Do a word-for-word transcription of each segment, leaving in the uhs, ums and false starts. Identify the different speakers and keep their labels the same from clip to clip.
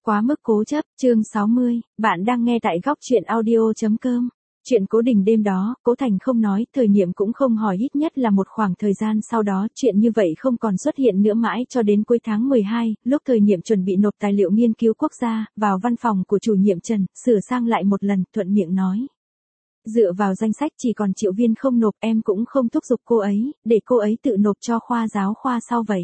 Speaker 1: Quá mức cố chấp, chương sáu mươi, bạn đang nghe tại góc truyện audio chấm com. Chuyện Cố Đình đêm đó, Cố Thành không nói, Thời Niệm cũng không hỏi, ít nhất là một khoảng thời gian sau đó, chuyện như vậy không còn xuất hiện nữa mãi cho đến cuối tháng mười hai, lúc Thời Niệm chuẩn bị nộp tài liệu nghiên cứu quốc gia, vào văn phòng của chủ nhiệm Trần, sửa sang lại một lần, thuận miệng nói. Dựa vào danh sách chỉ còn Triệu Viên không nộp, em cũng không thúc giục cô ấy, để cô ấy tự nộp cho khoa giáo khoa sau vậy.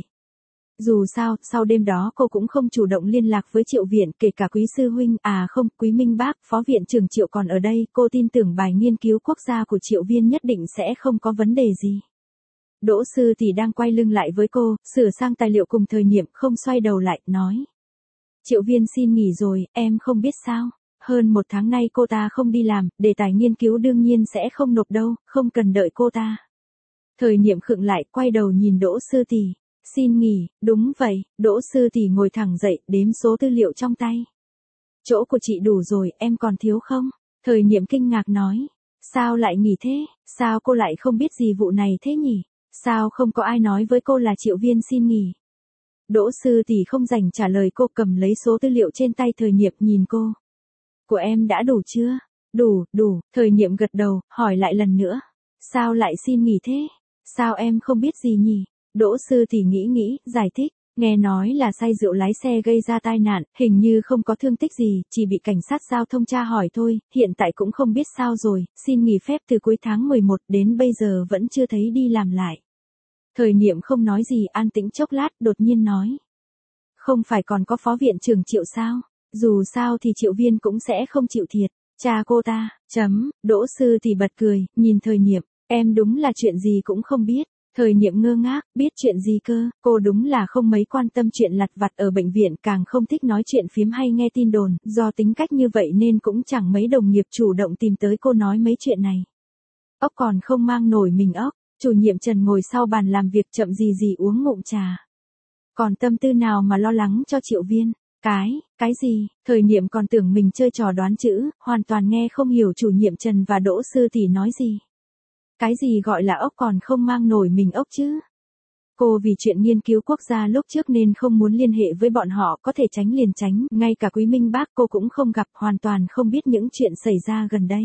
Speaker 1: Dù sao, sau đêm đó cô cũng không chủ động liên lạc với Triệu Viện, kể cả Quý Sư Huynh, à không, Quý Minh Bác, Phó Viện trưởng Triệu còn ở đây, cô tin tưởng bài nghiên cứu quốc gia của Triệu Viên nhất định sẽ không có vấn đề gì. Đỗ Sư thì đang quay lưng lại với cô, sửa sang tài liệu cùng Thời Niệm, không xoay đầu lại, nói. Triệu Viên xin nghỉ rồi, em không biết sao. Hơn một tháng nay cô ta không đi làm, đề tài nghiên cứu đương nhiên sẽ không nộp đâu, không cần đợi cô ta. Thời Niệm khựng lại, quay đầu nhìn Đỗ Sư Tỷ. Xin nghỉ, đúng vậy, Đỗ Sư Tỷ ngồi thẳng dậy, đếm số tư liệu trong tay. Chỗ của chị đủ rồi, em còn thiếu không? Thời Niệm kinh ngạc nói. Sao lại nghỉ thế? Sao cô lại không biết gì vụ này thế nhỉ? Sao không có ai nói với cô là Triệu Viên xin nghỉ? Đỗ Sư Tỷ không dành trả lời cô, cầm lấy số tư liệu trên tay Thời Niệm, nhìn cô. Của em đã đủ chưa? Đủ, đủ, Thời Niệm gật đầu, hỏi lại lần nữa. Sao lại xin nghỉ thế? Sao em không biết gì nhỉ? Đỗ Sư thì nghĩ nghĩ, giải thích, nghe nói là say rượu lái xe gây ra tai nạn, hình như không có thương tích gì, chỉ bị cảnh sát giao thông tra hỏi thôi, hiện tại cũng không biết sao rồi, xin nghỉ phép từ cuối tháng mười một đến bây giờ vẫn chưa thấy đi làm lại. Thời Niệm không nói gì, an tĩnh chốc lát, đột nhiên nói. Không phải còn có Phó Viện trưởng Triệu sao? Dù sao thì Triệu Viên cũng sẽ không chịu thiệt, cha cô ta, chấm, Đỗ Sư thì bật cười, nhìn Thời Niệm, em đúng là chuyện gì cũng không biết. Thời Niệm ngơ ngác, biết chuyện gì cơ, cô đúng là không mấy quan tâm chuyện lặt vặt ở bệnh viện, càng không thích nói chuyện phím hay nghe tin đồn, do tính cách như vậy nên cũng chẳng mấy đồng nghiệp chủ động tìm tới cô nói mấy chuyện này. Ốc còn không mang nổi mình ốc, chủ nhiệm Trần ngồi sau bàn làm việc chậm gì gì uống ngụm trà. Còn tâm tư nào mà lo lắng cho Triệu Viên? Cái, cái gì? Thời Niệm còn tưởng mình chơi trò đoán chữ, hoàn toàn nghe không hiểu chủ nhiệm Trần và Đỗ Sư Tỷ nói gì. Cái gì gọi là ốc còn không mang nổi mình ốc chứ? Cô vì chuyện nghiên cứu quốc gia lúc trước nên không muốn liên hệ với bọn họ, có thể tránh liền tránh, ngay cả Quý Minh Bác cô cũng không gặp, hoàn toàn không biết những chuyện xảy ra gần đây.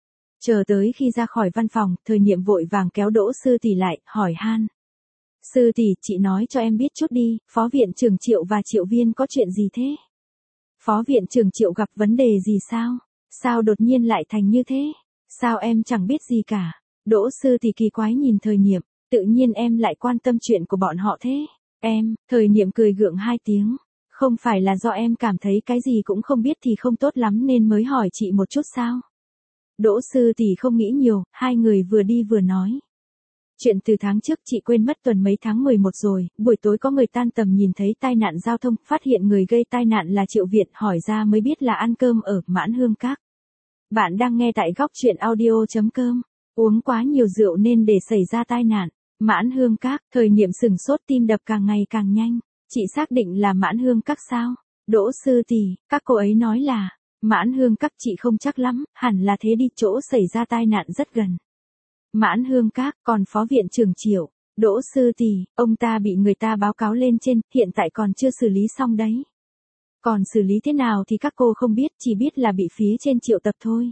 Speaker 1: Chờ tới khi ra khỏi văn phòng, Thời Niệm vội vàng kéo Đỗ Sư Tỷ lại, hỏi han. Sư Tỷ, chị nói cho em biết chút đi, Phó Viện trưởng Triệu và Triệu Viên có chuyện gì thế? Phó Viện trưởng Triệu gặp vấn đề gì sao? Sao đột nhiên lại thành như thế? Sao em chẳng biết gì cả? Đỗ Sư thì kỳ quái nhìn Thời Niệm, tự nhiên em lại quan tâm chuyện của bọn họ thế. Em, Thời Niệm cười gượng hai tiếng. Không phải là do em cảm thấy cái gì cũng không biết thì không tốt lắm nên mới hỏi chị một chút sao? Đỗ Sư thì không nghĩ nhiều, hai người vừa đi vừa nói. Chuyện từ tháng trước chị quên mất tuần mấy tháng mười một rồi, buổi tối có người tan tầm nhìn thấy tai nạn giao thông, phát hiện người gây tai nạn là Triệu Viện, hỏi ra mới biết là ăn cơm ở Mãn Hương Các. Bạn đang nghe tại góc truyện audio chấm com. Uống quá nhiều rượu nên để xảy ra tai nạn. Mãn Hương Các, Thời Niệm sừng sốt, tim đập càng ngày càng nhanh. Chị xác định là Mãn Hương Các sao? Đỗ Sư Tỷ, các cô ấy nói là Mãn Hương Các, chị không chắc lắm, hẳn là thế đi, chỗ xảy ra tai nạn rất gần. Mãn Hương Các, còn Phó Viện trưởng Triệu, Đỗ Sư Tỷ, ông ta bị người ta báo cáo lên trên, hiện tại còn chưa xử lý xong đấy. Còn xử lý thế nào thì các cô không biết, chỉ biết là bị phía trên triệu tập thôi.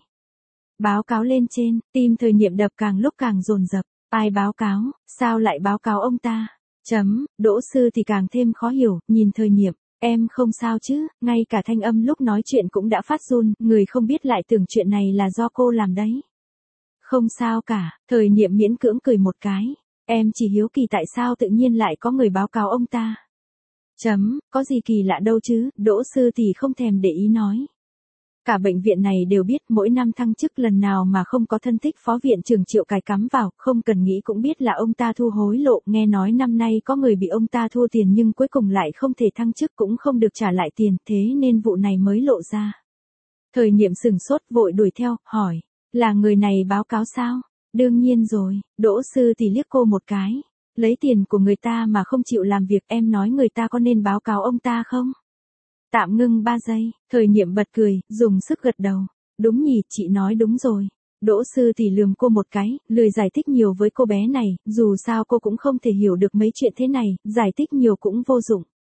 Speaker 1: Báo cáo lên trên, tim Thời Niệm đập càng lúc càng dồn dập. Ai báo cáo, sao lại báo cáo ông ta? Chấm, Đỗ Sư thì càng thêm khó hiểu, nhìn Thời Niệm, em không sao chứ, ngay cả thanh âm lúc nói chuyện cũng đã phát run, người không biết lại tưởng chuyện này là do cô làm đấy. Không sao cả, Thời Niệm miễn cưỡng cười một cái, em chỉ hiếu kỳ tại sao tự nhiên lại có người báo cáo ông ta. Chấm, có gì kỳ lạ đâu chứ, Đỗ Sư thì không thèm để ý nói. Cả bệnh viện này đều biết mỗi năm thăng chức lần nào mà không có thân thích Phó Viện trưởng Triệu cài cắm vào, không cần nghĩ cũng biết là ông ta thu hối lộ, nghe nói năm nay có người bị ông ta thua tiền nhưng cuối cùng lại không thể thăng chức cũng không được trả lại tiền, thế nên vụ này mới lộ ra. Thời Niệm sừng sốt vội đuổi theo, hỏi, là người này báo cáo sao? Đương nhiên rồi, Đỗ Sư thì liếc cô một cái, lấy tiền của người ta mà không chịu làm việc, em nói người ta có nên báo cáo ông ta không? Tạm ngưng ba giây, Thời Niệm bật cười, dùng sức gật đầu. Đúng nhỉ, chị nói đúng rồi. Đỗ Sư thì lườm cô một cái, lười giải thích nhiều với cô bé này, dù sao cô cũng không thể hiểu được mấy chuyện thế này, giải thích nhiều cũng vô dụng.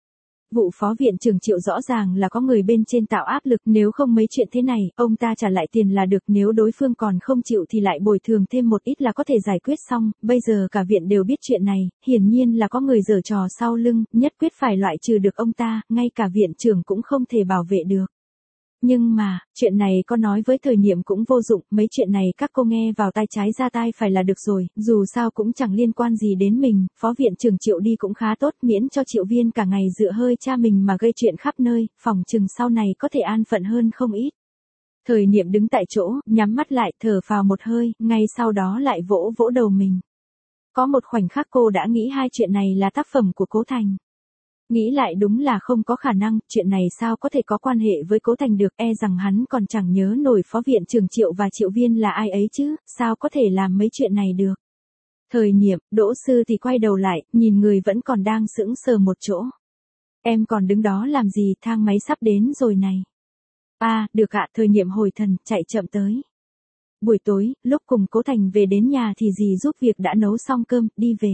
Speaker 1: Vụ phó viện trưởng Triệu rõ ràng là có người bên trên tạo áp lực, nếu không mấy chuyện thế này, ông ta trả lại tiền là được, nếu đối phương còn không chịu thì lại bồi thường thêm một ít là có thể giải quyết xong, bây giờ cả viện đều biết chuyện này, hiển nhiên là có người giở trò sau lưng, nhất quyết phải loại trừ được ông ta, ngay cả viện trưởng cũng không thể bảo vệ được. Nhưng mà, chuyện này có nói với thời niệm cũng vô dụng, mấy chuyện này các cô nghe vào tai trái ra tai phải là được rồi, dù sao cũng chẳng liên quan gì đến mình, phó viện trưởng Triệu đi cũng khá tốt, miễn cho Triệu Viên cả ngày dựa hơi cha mình mà gây chuyện khắp nơi, phòng chừng sau này có thể an phận hơn không ít. Thời niệm đứng tại chỗ, nhắm mắt lại, thở phào một hơi, ngay sau đó lại vỗ vỗ đầu mình. Có một khoảnh khắc cô đã nghĩ hai chuyện này là tác phẩm của Cố Thành. Nghĩ lại đúng là không có khả năng, chuyện này sao có thể có quan hệ với Cố Thành được, e rằng hắn còn chẳng nhớ nổi phó viện trưởng Triệu và Triệu Viên là ai ấy chứ, sao có thể làm mấy chuyện này được. Thời niệm, Đỗ Sư thì quay đầu lại, nhìn người vẫn còn đang sững sờ một chỗ. Em còn đứng đó làm gì, thang máy sắp đến rồi này. À, được ạ, thời niệm hồi thần, chạy chậm tới. Buổi tối, lúc cùng Cố Thành về đến nhà thì dì giúp việc đã nấu xong cơm, đi về.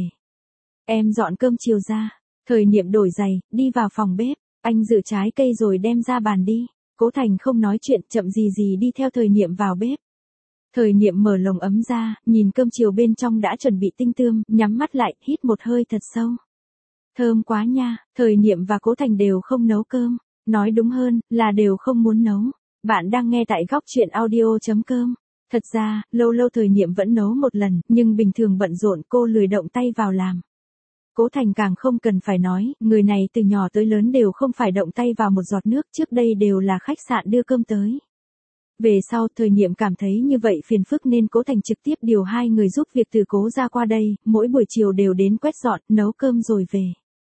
Speaker 1: Em dọn cơm chiều ra. Thời niệm đổi giày, đi vào phòng bếp, anh rửa trái cây rồi đem ra bàn đi. Cố Thành không nói chuyện, chậm gì gì đi theo thời niệm vào bếp. Thời niệm mở lồng ấm ra, nhìn cơm chiều bên trong đã chuẩn bị tinh tươm, nhắm mắt lại, hít một hơi thật sâu. Thơm quá nha, thời niệm và Cố Thành đều không nấu cơm, nói đúng hơn, là đều không muốn nấu. Bạn đang nghe tại góc truyện audio chấm com. Thật ra, lâu lâu thời niệm vẫn nấu một lần, nhưng bình thường bận rộn cô lười động tay vào làm. Cố Thành càng không cần phải nói, người này từ nhỏ tới lớn đều không phải động tay vào một giọt nước, trước đây đều là khách sạn đưa cơm tới. Về sau, thời niệm cảm thấy như vậy phiền phức nên Cố Thành trực tiếp điều hai người giúp việc từ Cố ra qua đây, mỗi buổi chiều đều đến quét dọn, nấu cơm rồi về.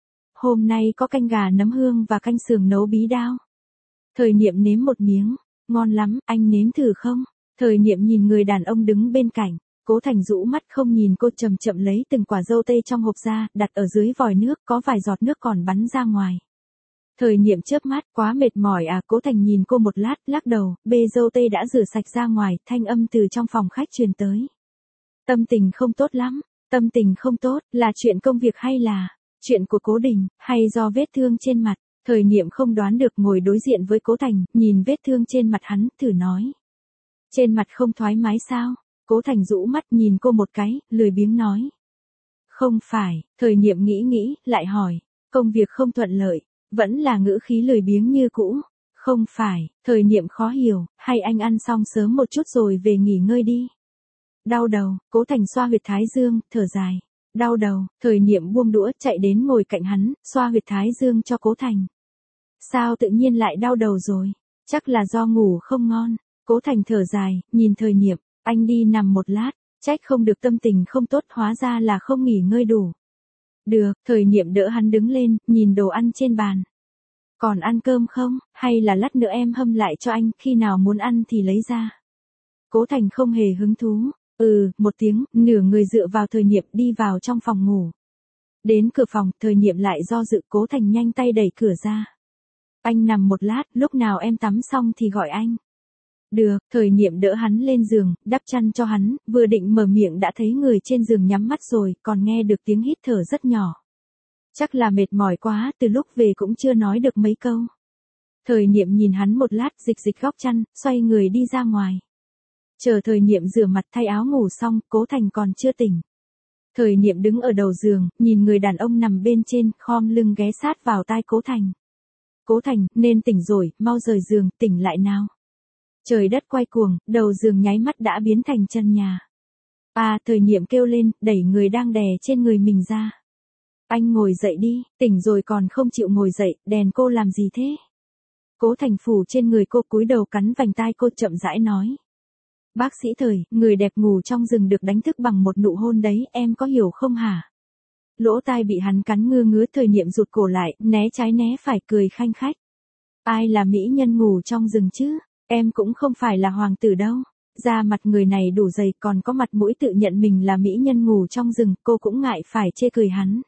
Speaker 1: Hôm nay có canh gà nấm hương và canh sườn nấu bí đao. Thời niệm nếm một miếng, ngon lắm, anh nếm thử không? Thời niệm nhìn người đàn ông đứng bên cạnh. Cố Thành rũ mắt không nhìn cô, chậm chậm lấy từng quả dâu tây trong hộp ra, đặt ở dưới vòi nước, có vài giọt nước còn bắn ra ngoài. Thời niệm chớp mắt, quá mệt mỏi à, Cố Thành nhìn cô một lát, lắc đầu, bê dâu tây đã rửa sạch ra ngoài, thanh âm từ trong phòng khách truyền tới. Tâm tình không tốt lắm, tâm tình không tốt, là chuyện công việc hay là chuyện của Cố Đình, hay do vết thương trên mặt, thời niệm không đoán được, ngồi đối diện với Cố Thành, nhìn vết thương trên mặt hắn, thử nói. Trên mặt không thoải mái sao? Cố Thành rũ mắt nhìn cô một cái, lười biếng nói. Không phải, thời niệm nghĩ nghĩ, lại hỏi. Công việc không thuận lợi, vẫn là ngữ khí lười biếng như cũ. Không phải, thời niệm khó hiểu, hay anh ăn xong sớm một chút rồi về nghỉ ngơi đi. Đau đầu, Cố Thành xoa huyệt thái dương, thở dài. Đau đầu, thời niệm buông đũa chạy đến ngồi cạnh hắn, xoa huyệt thái dương cho Cố Thành. Sao tự nhiên lại đau đầu rồi? Chắc là do ngủ không ngon. Cố Thành thở dài, nhìn thời niệm. Anh đi nằm một lát, trách không được tâm tình không tốt, hóa ra là không nghỉ ngơi đủ. Được, thời niệm đỡ hắn đứng lên, nhìn đồ ăn trên bàn. Còn ăn cơm không, hay là lát nữa em hâm lại cho anh, khi nào muốn ăn thì lấy ra. Cố Thành không hề hứng thú, ừ, một tiếng, nửa người dựa vào thời niệm đi vào trong phòng ngủ. Đến cửa phòng, thời niệm lại do dự, Cố Thành nhanh tay đẩy cửa ra. Anh nằm một lát, lúc nào em tắm xong thì gọi anh. Được, thời niệm đỡ hắn lên giường, đắp chăn cho hắn, vừa định mở miệng đã thấy người trên giường nhắm mắt rồi, còn nghe được tiếng hít thở rất nhỏ. Chắc là mệt mỏi quá, từ lúc về cũng chưa nói được mấy câu. Thời niệm nhìn hắn một lát, dịch dịch góc chăn, xoay người đi ra ngoài. Chờ thời niệm rửa mặt thay áo ngủ xong, Cố Thành còn chưa tỉnh. Thời niệm đứng ở đầu giường, nhìn người đàn ông nằm bên trên, khom lưng ghé sát vào tai Cố Thành. Cố Thành, nên tỉnh rồi, mau rời giường, tỉnh lại nào. Trời đất quay cuồng, đầu giường nháy mắt đã biến thành chân nhà. À, thời niệm kêu lên, đẩy người đang đè trên người mình ra. Anh ngồi dậy đi, tỉnh rồi còn không chịu ngồi dậy, đèn cô làm gì thế? Cố Thành phủ trên người cô, cúi đầu cắn vành tai cô, chậm rãi nói. Bác sĩ Thời, người đẹp ngủ trong rừng được đánh thức bằng một nụ hôn đấy, em có hiểu không hả? Lỗ tai bị hắn cắn ngưa ngứa, thời niệm rụt cổ lại, né trái né phải, cười khanh khách. Ai là mỹ nhân ngủ trong rừng chứ? Em cũng không phải là hoàng tử đâu. Da mặt người này đủ dày, còn có mặt mũi tự nhận mình là mỹ nhân ngủ trong rừng, cô cũng ngại phải chê cười hắn.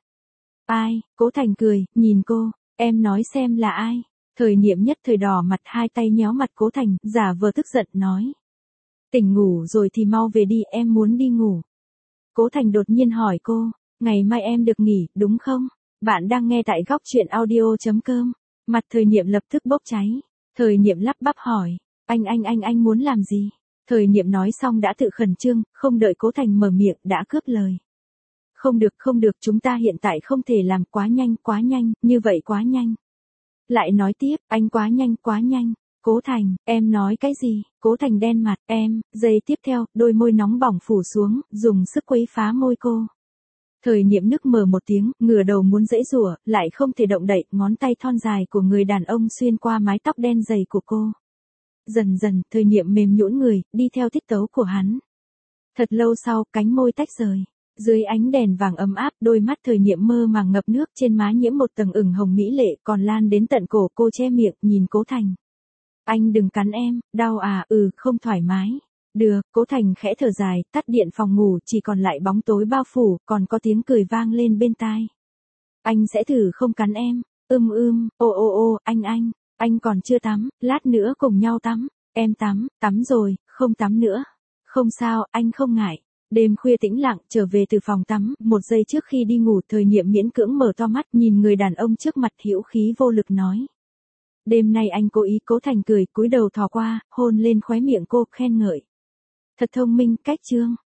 Speaker 1: Ai? Cố Thành cười, nhìn cô, em nói xem là ai? Thời niệm nhất thời đỏ mặt, hai tay nhéo mặt Cố Thành, giả vờ tức giận nói. Tỉnh ngủ rồi thì mau về đi, em muốn đi ngủ. Cố Thành đột nhiên hỏi cô, ngày mai em được nghỉ, đúng không? Bạn đang nghe tại góc chuyện audio.com. Mặt thời niệm lập tức bốc cháy. Thời niệm lắp bắp hỏi. Anh anh anh anh muốn làm gì? Thời niệm nói xong đã tự khẩn trương, không đợi Cố Thành mở miệng đã cướp lời. Không được không được, chúng ta hiện tại không thể làm, quá nhanh quá nhanh, như vậy quá nhanh. Lại nói tiếp, anh quá nhanh quá nhanh. Cố Thành, em nói cái gì? Cố Thành đen mặt, em, giây tiếp theo, đôi môi nóng bỏng phủ xuống, dùng sức quấy phá môi cô. Thời niệm nức mờ một tiếng, ngửa đầu muốn giãy giụa, lại không thể động đậy, ngón tay thon dài của người đàn ông xuyên qua mái tóc đen dày của cô. Dần dần, thời niệm mềm nhũn người, đi theo tiết tấu của hắn. Thật lâu sau, cánh môi tách rời. Dưới ánh đèn vàng ấm áp, đôi mắt thời niệm mơ màng ngập nước, trên má nhiễm một tầng ửng hồng mỹ lệ, còn lan đến tận cổ, cô che miệng, nhìn Cố Thành. Anh đừng cắn em, đau à, ừ, không thoải mái. Được, Cố Thành khẽ thở dài, tắt điện phòng ngủ, chỉ còn lại bóng tối bao phủ, còn có tiếng cười vang lên bên tai. Anh sẽ thử không cắn em. Ưm ưm, ô ô ô, anh anh, anh còn chưa tắm, lát nữa cùng nhau tắm. Em tắm, tắm rồi, không tắm nữa. Không sao, anh không ngại. Đêm khuya tĩnh lặng, trở về từ phòng tắm, một giây trước khi đi ngủ, thời niệm miễn cưỡng mở to mắt, nhìn người đàn ông trước mặt, hữu khí vô lực nói. Đêm nay anh cố ý. Cố Thành cười, cúi đầu thò qua, hôn lên khóe miệng cô, khen ngợi. Thật thông minh, cách chương.